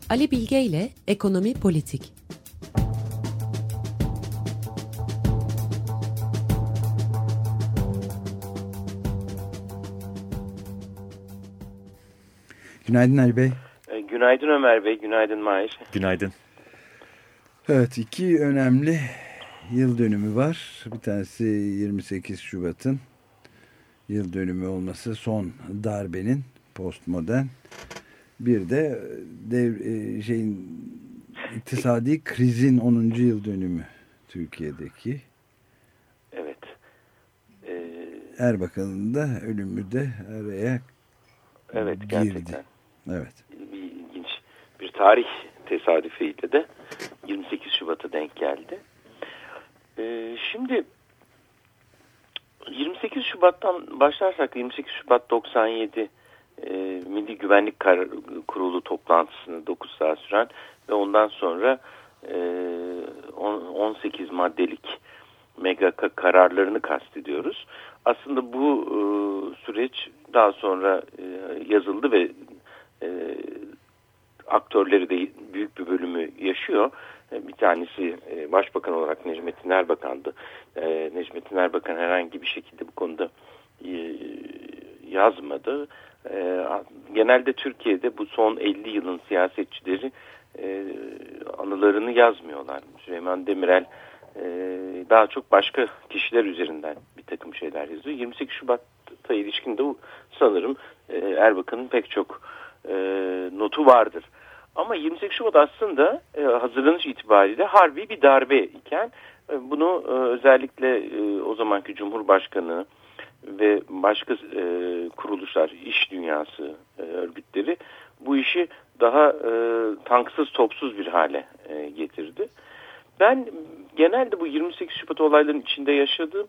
Ali Bilge ile Ekonomi Politik. Günaydın Ali Bey. Günaydın Ömer Bey, günaydın Mahir. Günaydın. Evet, iki önemli yıl dönümü var. Bir tanesi 28 Şubat'ın yıl dönümü olması, son darbenin, postmodern. Bir de iktisadi krizin 10. yıl dönümü Türkiye'deki. Evet. Erbakan'ın da ölümü de araya evet, girdi. Gerçekten. Evet. Bir ilginç bir tarih tesadüfiyle de 28 Şubat'a denk geldi. Şimdi 28 Şubat'tan başlarsak 28 Şubat 97 Milli Güvenlik Kurulu toplantısını 9 saat süren ve ondan sonra 18 maddelik MGK kararlarını kastediyoruz. Aslında bu süreç daha sonra yazıldı ve aktörleri de büyük bir bölümü yaşıyor. Bir tanesi Başbakan olarak Necmettin Erbakan'dı. Necmettin Erbakan herhangi bir şekilde bu konuda yazmadı. Genelde Türkiye'de bu son 50 yılın siyasetçileri anılarını yazmıyorlar. Süleyman Demirel daha çok başka kişiler üzerinden bir takım şeyler yazıyor. 28 Şubat'a ilişkin de sanırım Erbakan'ın pek çok notu vardır. Ama 28 Şubat aslında hazırlanış itibariyle harbi bir darbe iken bunu özellikle o zamanki Cumhurbaşkanı ve başka kuruluşlar, iş dünyası örgütleri bu işi daha tanksız topsuz bir hale getirdi. Ben genelde bu 28 Şubat olaylarının içinde yaşadığım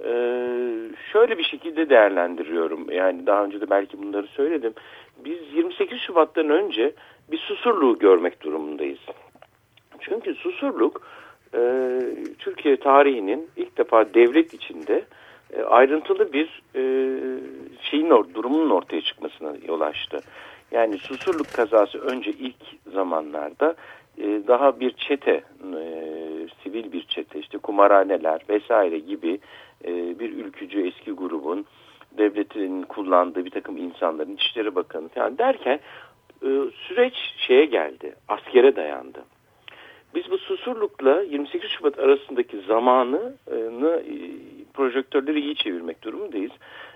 şöyle bir şekilde değerlendiriyorum. Yani daha önce de belki bunları söyledim. Biz 28 Şubat'tan önce bir Susurluğu görmek durumundayız. Çünkü Susurluk Türkiye tarihinin ilk defa devlet içinde ayrıntılı bir durumunun ortaya çıkmasına yol açtı. Yani Susurluk kazası önce ilk zamanlarda daha bir çete, sivil bir çete, işte kumarhaneler vesaire gibi bir ülkücü eski grubun, devletin kullandığı bir takım insanların, İçişleri Bakanı falan derken süreç şeye geldi, askere dayandı. Biz bu Susurluk'la 28 Şubat arasındaki zamanı projektörleri iyi çevirmek durumundayız.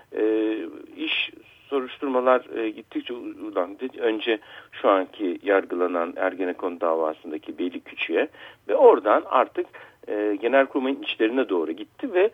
İş soruşturmalar gittikçe uzandı. Önce şu anki yargılanan Ergenekon davasındaki Veli Küçük'e ve oradan artık Genelkurmay'ın içlerine doğru gitti ve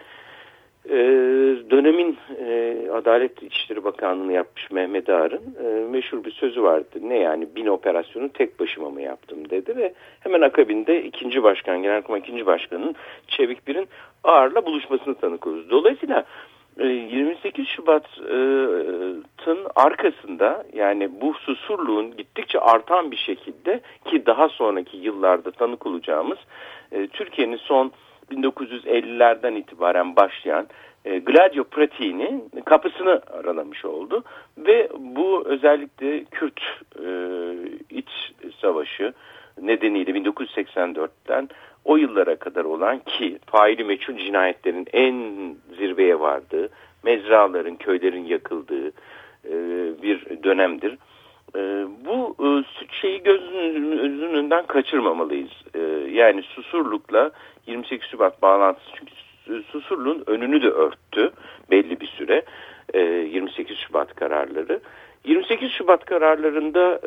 dönemin Adalet İçişleri Bakanlığı'nı yapmış Mehmet Ağar'ın meşhur bir sözü vardı. Ne yani 1000 operasyonu tek başıma mı yaptım dedi ve hemen akabinde Genelkurmay 2. Başkanı'nın Çevik Bir'in Ağar'la buluşmasını tanık oluruz. Dolayısıyla 28 Şubat'ın arkasında yani bu Susurluğun gittikçe artan bir şekilde ki daha sonraki yıllarda tanık olacağımız Türkiye'nin son 1950'lerden itibaren başlayan Gladio pratiğinin kapısını aralamış oldu. Ve bu özellikle Kürt iç savaşı nedeniyle 1984'ten o yıllara kadar olan ki faili meçhul cinayetlerin en zirveye vardığı, mezraların, köylerin yakıldığı bir dönemdir. Bu şeyi gözünün önünden kaçırmamalıyız. Yani Susurluk'la 28 Şubat bağlantısı, çünkü Susurluğun önünü de örttü belli bir süre 28 Şubat kararları. 28 Şubat kararlarında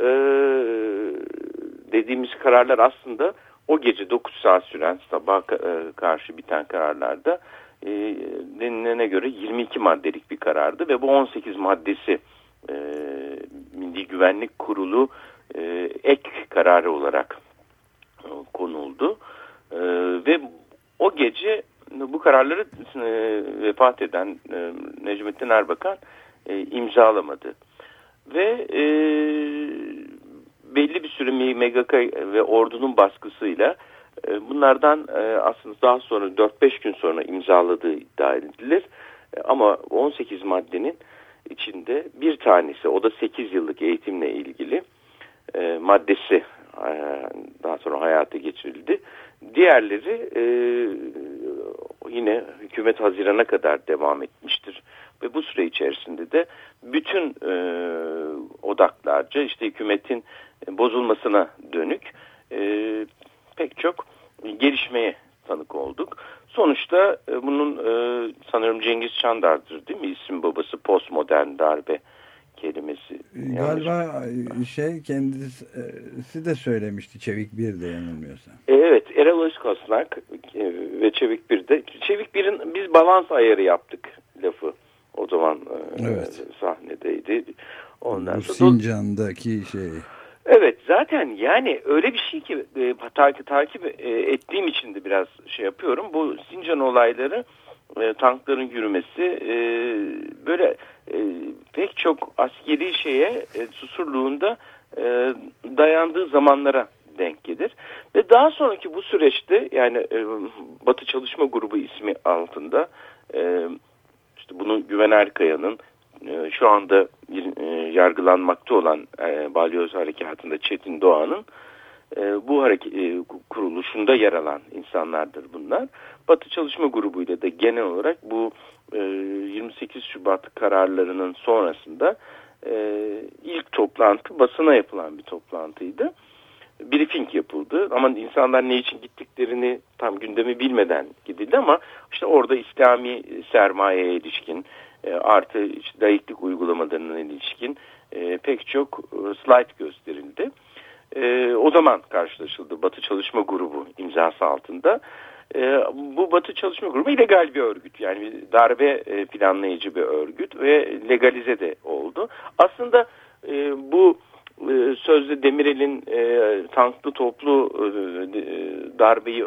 dediğimiz kararlar aslında o gece 9 saat süren sabaha karşı biten kararlarda denilene göre 22 maddelik bir karardı ve bu 18 maddesi Milli Güvenlik Kurulu ek kararı olarak konuldu ve o gece bu kararları vefat eden Necmettin Erbakan imzalamadı ve belli bir süre MGK ve ordunun baskısıyla bunlardan aslında daha sonra 4-5 gün sonra imzaladığı iddia edilir. Ama 18 maddenin içinde bir tanesi, o da 8 yıllık eğitimle ilgili maddesi daha sonra hayata geçirildi. Diğerleri yine hükümet Haziran'a kadar devam etmiştir. Ve bu süre içerisinde de bütün odaklarca işte hükümetin bozulmasına dönük pek çok gelişmeye tanık olduk. Sonuçta bunun sanırım Cengiz Çandar'dır değil mi? İsim babası postmodern darbe kelimesi. Galiba kendisi de söylemişti Çevik Bir'de yanılmıyorsam. Evet, Erol Özkosnak ve Çevik Bir'de. Çevik Bir'in biz balans ayarı yaptık lafı. O zaman sahnedeydi. Ondan sonra Sincan'daki şey. Evet, zaten yani öyle bir şey ki takip ettiğim için de biraz şey yapıyorum. Bu Sincan olayları, tankların yürümesi böyle pek çok askeri şeye Susurluğunda dayandığı zamanlara denk gelir. Ve daha sonraki bu süreçte yani Batı Çalışma Grubu ismi altında işte bunu Güven Erkaya'nın şu anda yargılanmakta olan Balyoz Harekatı'nda Çetin Doğan'ın bu kuruluşunda yer alan insanlardır bunlar. Batı Çalışma Grubu'yla da genel olarak bu 28 Şubat kararlarının sonrasında ilk toplantı basına yapılan bir toplantıydı. Briefing yapıldı ama insanlar ne için gittiklerini tam gündemi bilmeden gidildi ama işte orada İslami sermayeye ilişkin artı işte layıklık uygulamalarına ilişkin pek çok slide gösterildi. O zaman karşılaşıldı Batı Çalışma Grubu imzası altında. Bu Batı Çalışma Grubu illegal bir örgüt. Yani darbe planlayıcı bir örgüt ve legalize de oldu. Aslında bu sözde Demirel'in tanklı toplu darbeyi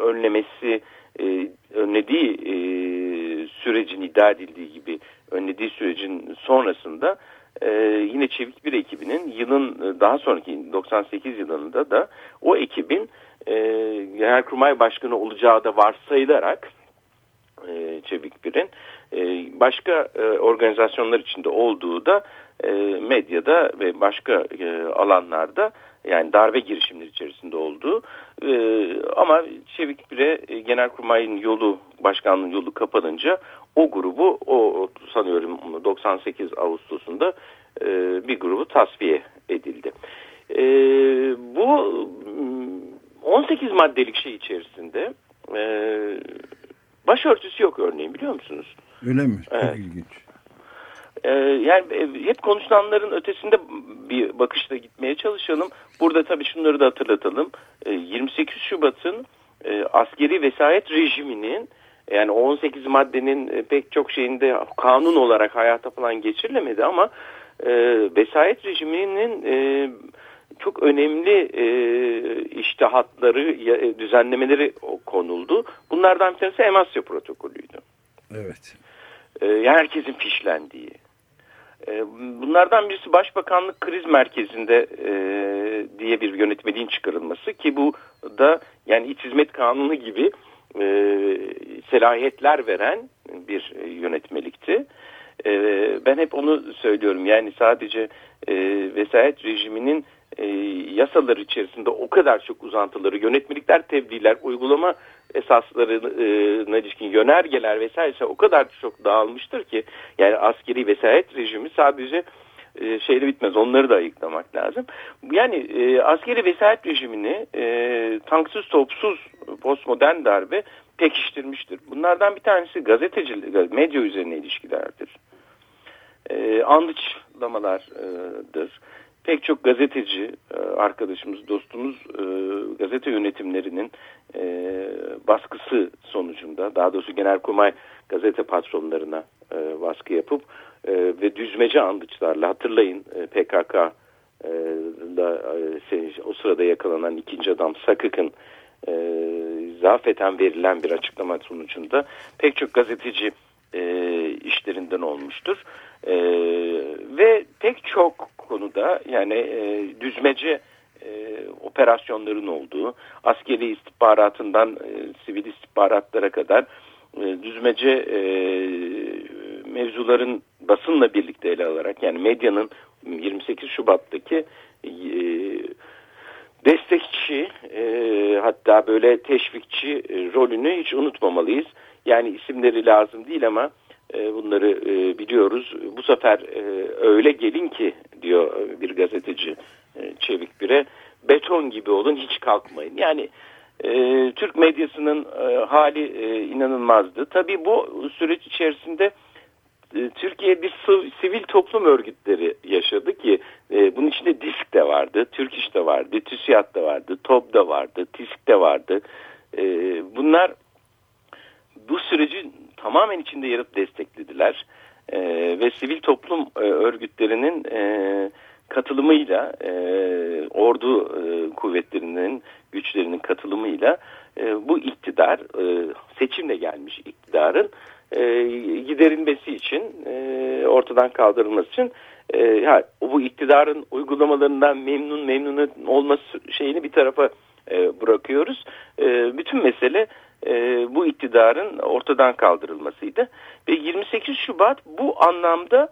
önlediği sürecin iddia edildiği gibi önlediği sürecin sonrasında yine Çevik Bir ekibinin yılın daha sonraki 98 yılında da o ekibin Genelkurmay Başkanı olacağı da varsayılarak Çevik Bir'in başka organizasyonlar içinde olduğu da medyada ve başka alanlarda yani darbe girişimleri içerisinde olduğu ama Çevik Bir'e Genelkurmay'ın başkanlığın yolu kapanınca o grubu sanıyorum 98 Ağustos'unda bir grubu tasfiye edildi. Bu 18 maddelik şey içerisinde başörtüsü yok örneğin, biliyor musunuz? Öyle mi? Evet. Çok ilginç. Yani hep konuşulanların ötesinde bir bakışla gitmeye çalışalım. Burada tabii şunları da hatırlatalım. 28 Şubat'ın askeri vesayet rejiminin yani 18 maddenin pek çok şeyinde kanun olarak hayata falan geçirilemedi ama vesayet rejiminin çok önemli iştihatları, düzenlemeleri konuldu. Bunlardan bir tanesi Emasya protokolüydü. Evet. Yani herkesin fişlendiği. Bunlardan birisi Başbakanlık Kriz Merkezi'nde diye bir yönetmeliğin çıkarılması ki bu da yani İç Hizmet Kanunu gibi selahiyetler veren bir yönetmelikti. Ben hep onu söylüyorum yani sadece vesayet rejiminin yasalar içerisinde o kadar çok uzantıları, yönetmelikler, tebliğler, uygulama esaslarına ilişkin yönergeler vesaire o kadar çok dağılmıştır ki yani askeri vesayet rejimi sadece şeyle bitmez, onları da ayıklamak lazım. Yani askeri vesayet rejimini tanksız topsuz postmodern darbe pekiştirmiştir. Bunlardan bir tanesi gazetecilik, medya üzerine ilişkilerdir. Andıçlamalardır. Pek çok gazeteci arkadaşımız, dostumuz gazete yönetimlerinin baskısı sonucunda, daha doğrusu Genelkurmay gazete patronlarına baskı yapıp ve düzmece andıçlarla, hatırlayın PKK'da o sırada yakalanan ikinci adam Sakık'ın zafeten verilen bir açıklama sonucunda pek çok gazeteci işlerinden olmuştur. Ve pek çok konuda yani düzmece operasyonların olduğu, askeri istihbaratından sivil istihbaratlara kadar düzmece mevzuların basınla birlikte ele alarak yani medyanın 28 Şubat'taki destekçi, hatta böyle teşvikçi rolünü hiç unutmamalıyız. Yani isimleri lazım değil ama bunları biliyoruz. Bu sefer öyle gelin ki diyor bir gazeteci Çevik Bir'e, beton gibi olun, hiç kalkmayın. Yani Türk medyasının hali inanılmazdı. Tabii bu süreç içerisinde Türkiye bir sivil toplum örgütleri yaşadı ki bunun içinde DİSK de vardı, Türk İş de vardı, TÜSİAD da vardı, TOB da vardı, TİSK de vardı. Bunlar bu süreci tamamen içinde yer alıp desteklediler ve sivil toplum örgütlerinin katılımıyla, ordu kuvvetlerinin, güçlerinin katılımıyla bu iktidar, seçimle gelmiş iktidarın giderilmesi için, ortadan kaldırılması için, bu iktidarın uygulamalarından memnun olması şeyini bir tarafa bırakıyoruz. Bütün mesele bu iktidarın ortadan kaldırılmasıydı. Ve 28 Şubat bu anlamda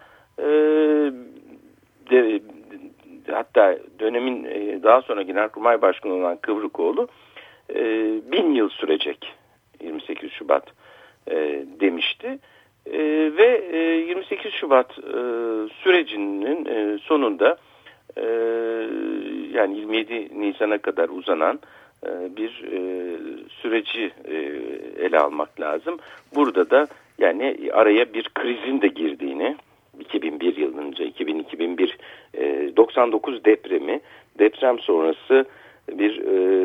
hatta dönemin daha sonra Genelkurmay Başkanı olan Kıvrıkoğlu 1000 yıl sürecek 28 Şubat demişti. Ve 28 Şubat sürecinin sonunda yani 27 Nisan'a kadar uzanan bir süreci ele almak lazım. Burada da yani araya bir krizin de girdiğini, 2001 yılınca 2001 99 deprem sonrası bir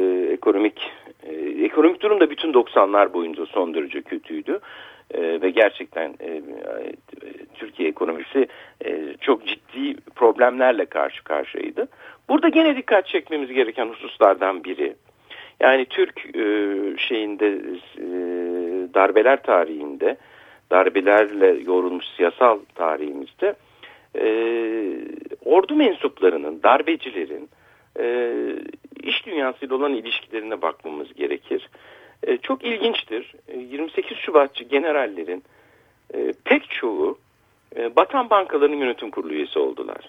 ekonomik durum da bütün 90'lar boyunca son derece kötüydü. Ve gerçekten Türkiye ekonomisi çok ciddi problemlerle karşı karşıyaydı. Burada gene dikkat çekmemiz gereken hususlardan biri, yani Türk darbeler tarihinde, darbelerle yoğrulmuş siyasal tarihimizde ordu mensuplarının, darbecilerin iş dünyasıyla olan ilişkilerine bakmamız gerekir. Çok ilginçtir. 28 Şubatçı generallerin pek çoğu batan bankaların yönetim kurulu üyesi oldular.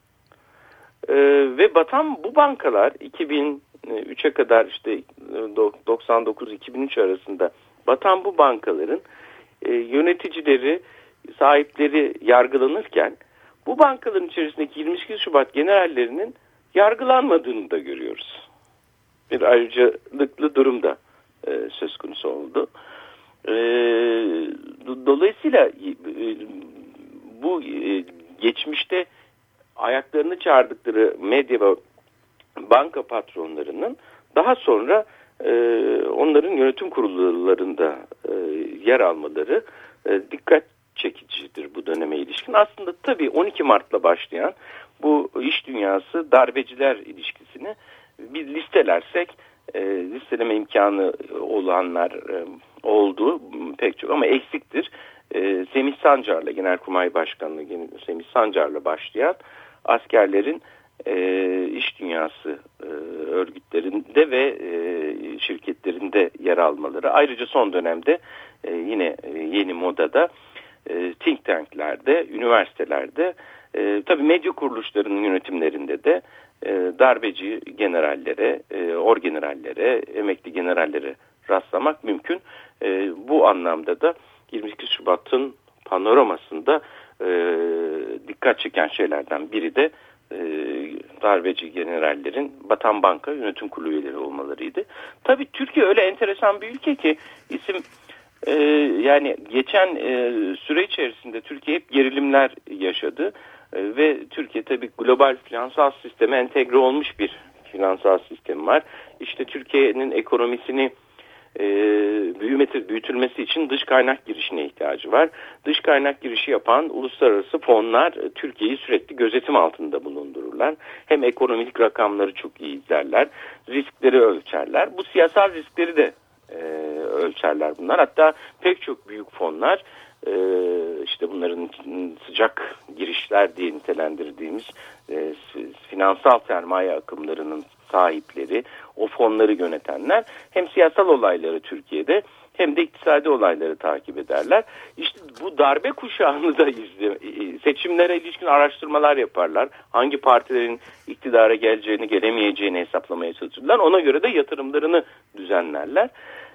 Ve bu bankalar 2003'e kadar, işte 99-2003 arasında batan bu bankaların yöneticileri, sahipleri yargılanırken bu bankaların içerisindeki 28 Şubat generallerinin yargılanmadığını da görüyoruz. Bir ayrıcalıklı durum da söz konusu oldu. Dolayısıyla bu geçmişte ayaklarını çağırdıkları medya ve banka patronlarının daha sonra onların yönetim kurullarında yer almaları dikkat çekicidir bu döneme ilişkin. Aslında tabii 12 Mart'la başlayan bu iş dünyası darbeciler ilişkisini bir listelersek, listeleme imkanı olanlar oldu pek çok ama eksiktir. Semih Sancar'la, Genelkurmay Başkanlığı Semih Sancar'la başlayan askerlerin iş dünyası örgütlerinde ve şirketlerinde yer almaları. Ayrıca son dönemde yine yeni modada think tanklerde, üniversitelerde, tabii medya kuruluşlarının yönetimlerinde de darbeci generallere, orgenerallere, emekli generallere rastlamak mümkün. Bu anlamda da 22 Şubat'ın panoramasında dikkat çeken şeylerden biri de darbeci generallerin batan banka yönetim kurulu üyeleri olmalarıydı. Tabii Türkiye öyle enteresan bir ülke ki yani geçen süre içerisinde Türkiye hep gerilimler yaşadı ve Türkiye tabii global finansal sisteme entegre olmuş bir finansal sistem var. İşte Türkiye'nin ekonomisini büyütülmesi için dış kaynak girişine ihtiyacı var. Dış kaynak girişi yapan uluslararası fonlar Türkiye'yi sürekli gözetim altında bulundururlar. Hem ekonomik rakamları çok iyi izlerler, riskleri ölçerler. Bu siyasal riskleri de ölçerler bunlar. Hatta pek çok büyük fonlar, işte bunların sıcak girişler diye nitelendirdiğimiz finansal sermaye akımlarının sahipleri, o fonları yönetenler hem siyasal olayları Türkiye'de hem de iktisadi olayları takip ederler. İşte bu darbe kuşağını da seçimlere ilişkin araştırmalar yaparlar. Hangi partilerin iktidara geleceğini, gelemeyeceğini hesaplamaya çalışırlar. Ona göre de yatırımlarını düzenlerler.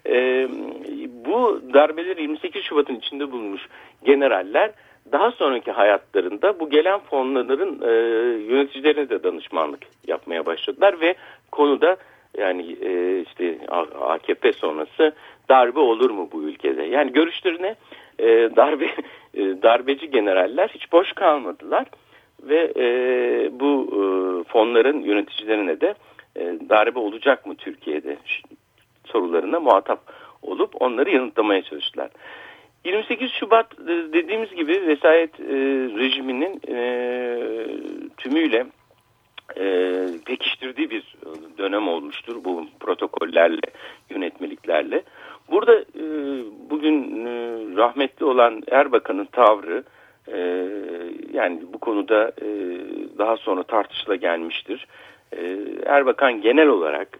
Bu darbeleri 28 Şubat'ın içinde bulunmuş generaller daha sonraki hayatlarında bu gelen fonların yöneticilerine de danışmanlık yapmaya başladılar ve konuda yani işte AKP sonrası darbe olur mu bu ülkede? Yani görüşlerine darbeci generaller hiç boş kalmadılar ve bu fonların yöneticilerine de darbe olacak mı Türkiye'de sorularına muhatap olup onları yanıtlamaya çalıştılar. 28 Şubat dediğimiz gibi vesayet rejiminin tümüyle pekiştirdiği bir dönem olmuştur bu protokollerle, yönetmeliklerle. Burada bugün rahmetli olan Erbakan'ın tavrı yani bu konuda daha sonra tartışıla gelmiştir. Erbakan genel olarak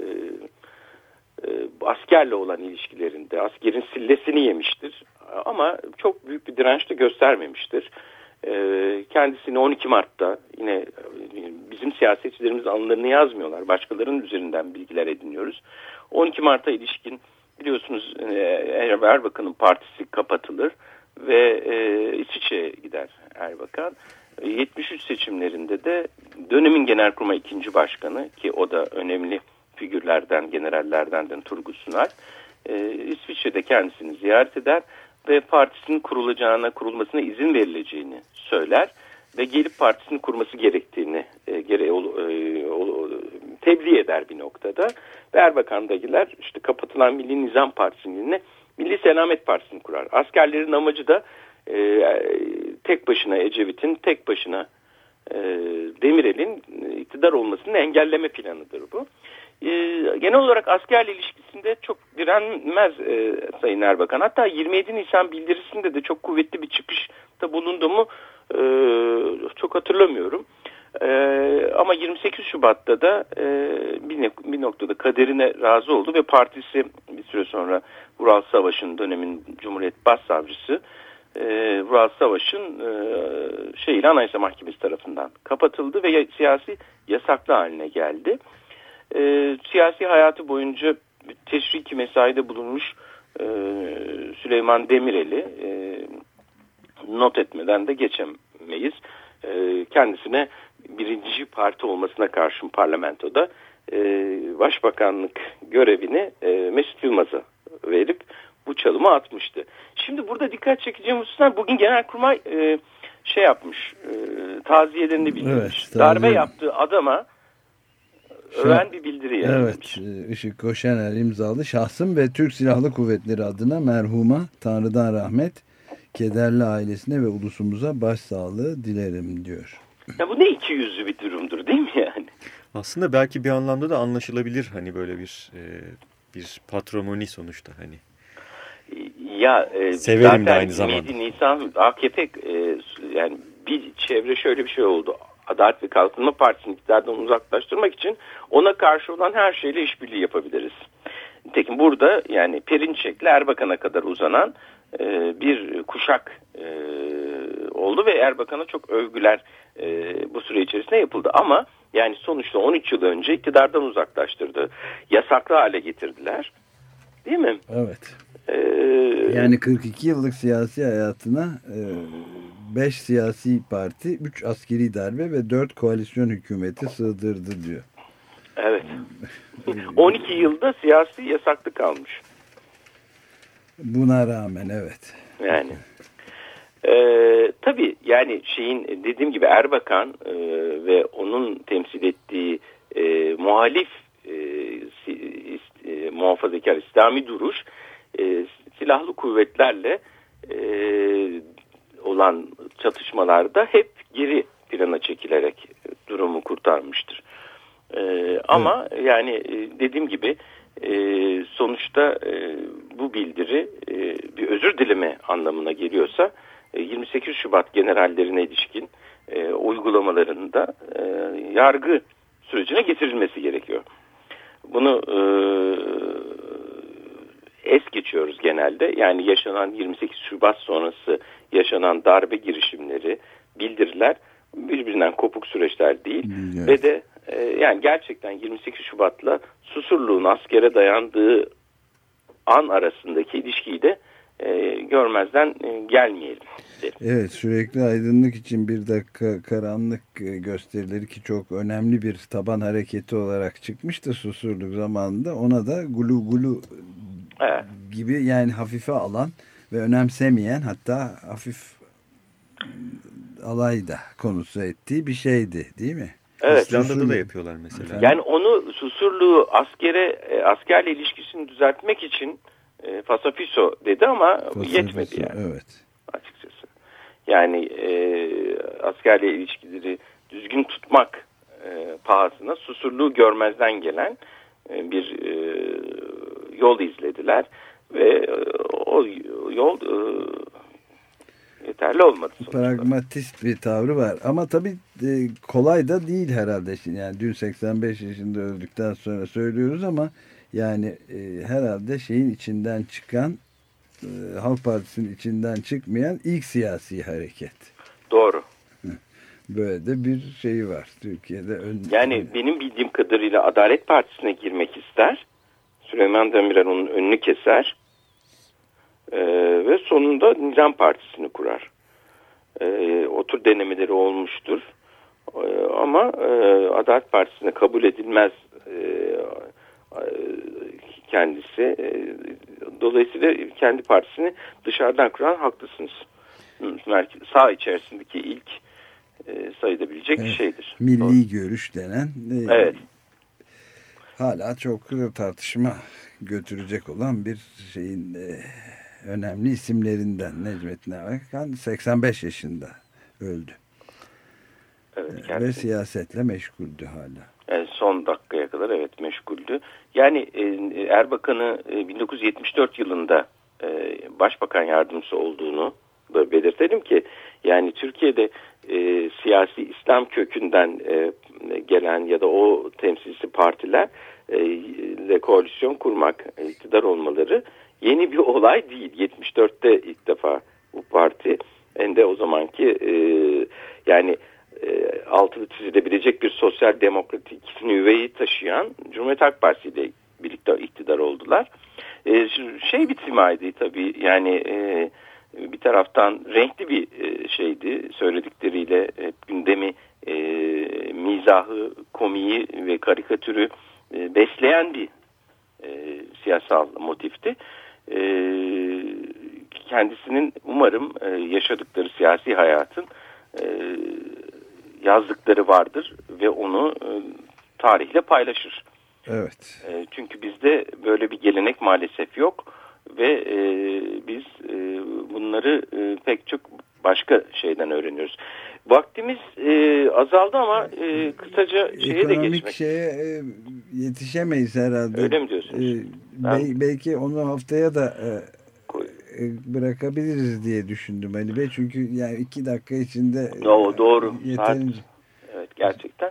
askerle olan ilişkilerinde askerin sillesini yemiştir. Ama çok büyük bir direnç de göstermemiştir. Kendisini 12 Mart'ta yine bizim siyasetçilerimiz anılarını yazmıyorlar. Başkalarının üzerinden bilgiler ediniyoruz. 12 Mart'a ilişkin biliyorsunuz Erbakan'ın partisi kapatılır ve İsviçre'ye gider Erbakan. 73 seçimlerinde de dönemin Genelkurmay 2. Başkanı ki o da önemli figürlerden, generallerden de Turgut Sunal İsviçre'de kendisini ziyaret eder ve partisinin kurulmasına izin verileceğini söyler ve gelip partisini kurması gerektiğini tebliğ eder bir noktada. Ve Erbakan'dakiler işte kapatılan Milli Nizam Partisi'nin yerine Milli Selamet Partisi'ni kurar. Askerlerin amacı da tek başına Ecevit'in, tek başına Demirel'in iktidar olmasını engelleme planıdır bu. Genel olarak askerle ilişkisinde çok direnmez Sayın Erbakan. Hatta 27 Nisan bildirisinde de çok kuvvetli bir çıkışta bulundu mu çok hatırlamıyorum. Ama 28 Şubat'ta da bir noktada kaderine razı oldu ve partisi bir süre sonra Vural Savaş'ın dönemin Cumhuriyet Başsavcısı Vural Savaş'ın Anayasa Mahkemesi tarafından kapatıldı ve siyasi yasaklı haline geldi. Siyasi hayatı boyunca teşriki mesaide bulunmuş Süleyman Demirel'i not etmeden de geçemeyiz. Kendisine birinci parti olmasına karşın parlamentoda başbakanlık görevini Mesut Yılmaz'a verip bu çalımı atmıştı. Şimdi burada dikkat çekeceğim hususlar bugün Genelkurmay yapmış, taziyelerini bildirmiş. Evet, darbe yaptığı adama öven bir bildiri yayınlamış. Evet, Işık Koşener imzalı şahsım ve Türk Silahlı Kuvvetleri adına merhuma Tanrı'dan rahmet, kederli ailesine ve ulusumuza başsağlığı dilerim diyor. Ya bu ne ikiyüzlü bir durumdur değil mi yani? Aslında belki bir anlamda da anlaşılabilir hani böyle bir patrimoni sonuçta hani. Ya severim de aynı zamanda. 27 Nisan AKP yani bir çevre şöyle bir şey oldu. Adalet ve Kalkınma Partisi'ni iktidardan uzaklaştırmak için ona karşı olan her şeyle işbirliği yapabiliriz. Nitekim burada yani Perinçek'le Erbakan'a kadar uzanan bir kuşak oldu ve Erbakan'a çok övgüler bu süre içerisinde yapıldı. Ama yani sonuçta 13 yıl önce iktidardan uzaklaştırdı. Yasaklı hale getirdiler. Değil mi? Evet. Yani 42 yıllık siyasi hayatına 5 siyasi parti, 3 askeri darbe ve 4 koalisyon hükümeti sığdırdı diyor. Evet. 12 yılda siyasi yasaklı kalmış. Buna rağmen evet. Yani. Tabii yani dediğim gibi Erbakan ve onun temsil ettiği muhalif muhafazakar İslami duruş silahlı kuvvetlerle olan çatışmalarda hep geri plana çekilerek durumu kurtarmıştır. Ama yani dediğim gibi sonuçta bu bildiri bir özür dileme anlamına geliyorsa 28 Şubat generallerine ilişkin uygulamalarında yargı sürecine getirilmesi gerekiyor. Bunu es geçiyoruz genelde. Yani yaşanan 28 Şubat sonrası yaşanan darbe girişimleri, bildiriler birbirinden kopuk süreçler değil. Evet. Ve de yani gerçekten 28 Şubat'la Susurluğun askere dayandığı an arasındaki ilişkiyi de görmezden gelmeyelim derim. Evet, sürekli aydınlık için bir dakika karanlık gösterileri, ki çok önemli bir taban hareketi olarak çıkmıştı Susurluk zamanında, ona da gulu gulu gibi, yani hafife alan ve önemsemeyen, hatta hafif alay da konusu ettiği bir şeydi değil mi? Evet. İslanda'da da yapıyorlar mesela. Yani onu Susurluğu askerle ilişkisini düzeltmek için fasafiso dedi ama yetmedi yani. Evet. Açıkçası. Yani askerle ilişkileri düzgün tutmak pahasına Susurluğu görmezden gelen bir yol izlediler ve o yol yeterli olmadı sonuçta. Pragmatist bir tavrı var ama tabii kolay da değil herhalde. Yani dün 85 yaşında öldükten sonra söylüyoruz ama yani herhalde şeyin içinden çıkan, Halk Partisi'nin içinden çıkmayan ilk siyasi hareket. Doğru. Böyle de bir şey var Türkiye'de. Yani benim bildiğim kadarıyla Adalet Partisi'ne girmek ister. Süleyman Demirel onun önünü keser. Ve sonunda Nizam Partisi'ni kurar. O tür denemeleri olmuştur. Ama Adalet Partisi'ne kabul edilmez kendisi. Dolayısıyla kendi partisini dışarıdan kuran, haklısınız. Sağ içerisindeki ilk sayılabilecek şeydir. Milli Doğru. görüş denen evet. Hala çok tartışma götürecek olan bir şeyin önemli isimlerinden Necmettin Erbakan 85 yaşında öldü. Evet, ve siyasetle meşguldü hala. Son dakikaya kadar evet meşguldü. Yani Erbakan'ı 1974 yılında Başbakan Yardımcısı olduğunu da belirtelim ki yani Türkiye'de siyasi İslam kökünden gelen ya da o temsilcisi partilerle koalisyon kurmak, iktidar olmaları yeni bir olay değil. 74'te ilk defa bu parti de o zamanki yani altını çizilebilecek bir sosyal demokratik nüveyi taşıyan Cumhuriyet Halk Partisi ile birlikte iktidar oldular. Bir simaydı tabii yani bir taraftan renkli bir şeydi, söyledikleriyle gündemi, mizahı, komiği ve karikatürü besleyen bir siyasal motifti. Kendisinin umarım yaşadıkları siyasi hayatın yazdıkları vardır ve onu tarihle paylaşır. Evet. Çünkü bizde böyle bir gelenek maalesef yok ve biz bunları pek çok başka şeyden öğreniyoruz. Vaktimiz azaldı ama kısaca şeye de geçmek. Ekonomik şeye yetişemeyiz herhalde. Öyle mi diyorsunuz? Belki onu haftaya da bırakabiliriz diye düşündüm Ali Bey. Çünkü yani 2 dakika içinde doğru. Yeterince. Evet, gerçekten.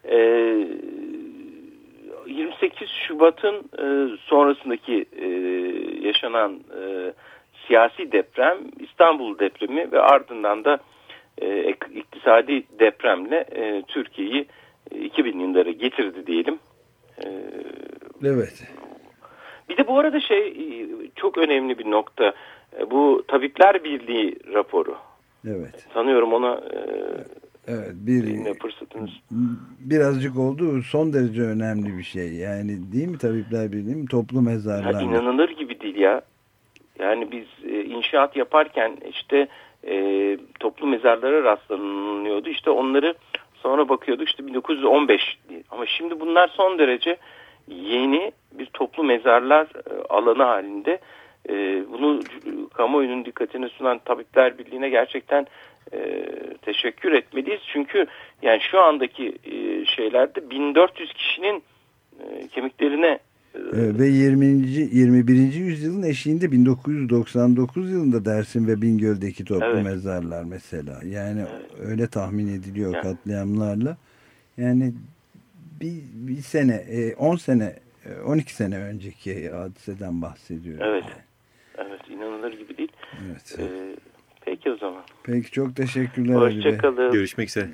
28 Şubat'ın sonrasındaki yaşanan siyasi deprem, İstanbul depremi ve ardından da iktisadi depremle Türkiye'yi 2000 yıllara getirdi diyelim. Evet. Bir de bu arada çok önemli bir nokta. Bu Tabipler Birliği raporu. Evet. Sanıyorum ona evet, fırsatınız. Birazcık oldu. Son derece önemli bir şey. Yani değil mi Tabipler Birliği? Toplu mezarlar. İnanılır gibi değil ya. Yani biz inşaat yaparken toplu mezarlara rastlanıyordu. İşte onları sonra bakıyorduk 1915 diye. Ama şimdi bunlar son derece yeni bir toplu mezarlar alanı halinde. Bunu kamuoyunun dikkatine sunan Tabipler Birliği'ne gerçekten teşekkür etmeliyiz. Çünkü yani şu andaki şeylerde 1400 kişinin kemiklerine ve 21. yüzyılın eşiğinde 1999 yılında Dersim ve Bingöl'deki toplu mezarlar mesela. Yani öyle tahmin ediliyor katliamlarla. Yani bir sene, 10 sene, 12 sene önceki hadiseden bahsediyoruz. Evet. Yani. Evet, inanılır gibi değil. Evet. Peki o zaman. Peki, çok teşekkürler. Hoşçakalın. Görüşmek üzere.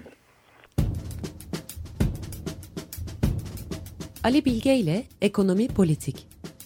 Ali Bilge ile Ekonomi Politik.